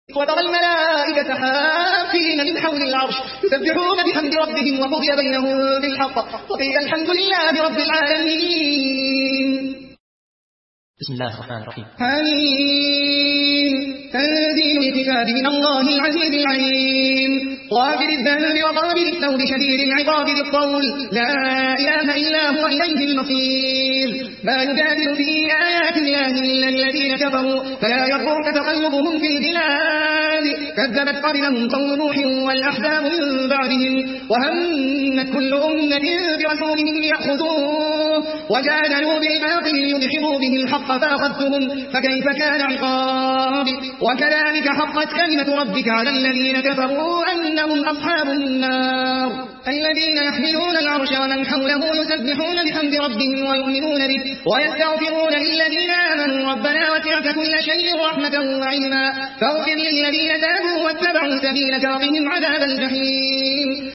وترى الملائكة حافين من حول العرش يسبحون بحمد ربهم وقضي بينهم بالحق وقيل الحمد لله رب العالمين. بسم الله الرحمن الرحيم. حميم تنزيل الكتاب من الله العزيز العليم غافر الذنب وقابل التوب شديد العقاب ذي الطول لا إله إلا هو إليه المصير ما يجادل في آيات الله إلا الذين كفروا فلا يغرك تقلبهم في البلاد كذبت قبلهم قوم نوح والأحزاب من بعدهم وهمت كل أمة برسولهم ليأخذوه وجادلوا بالباطل ليدحضوا به الحق فأخذتهم فكيف كان عقاب وكذلك حقت كلمة ربك على الذين كفروا أنهم أصحاب النار الذين يحملون العرش ومن حوله يسبحون بحمد ربهم ويؤمنون به ويستغفرون للذين آمنوا ربنا وسعت كل شيء رحمة وعلما فاغفر للذين تابوا واتبعوا سبيلك وقهم عذاب الجحيم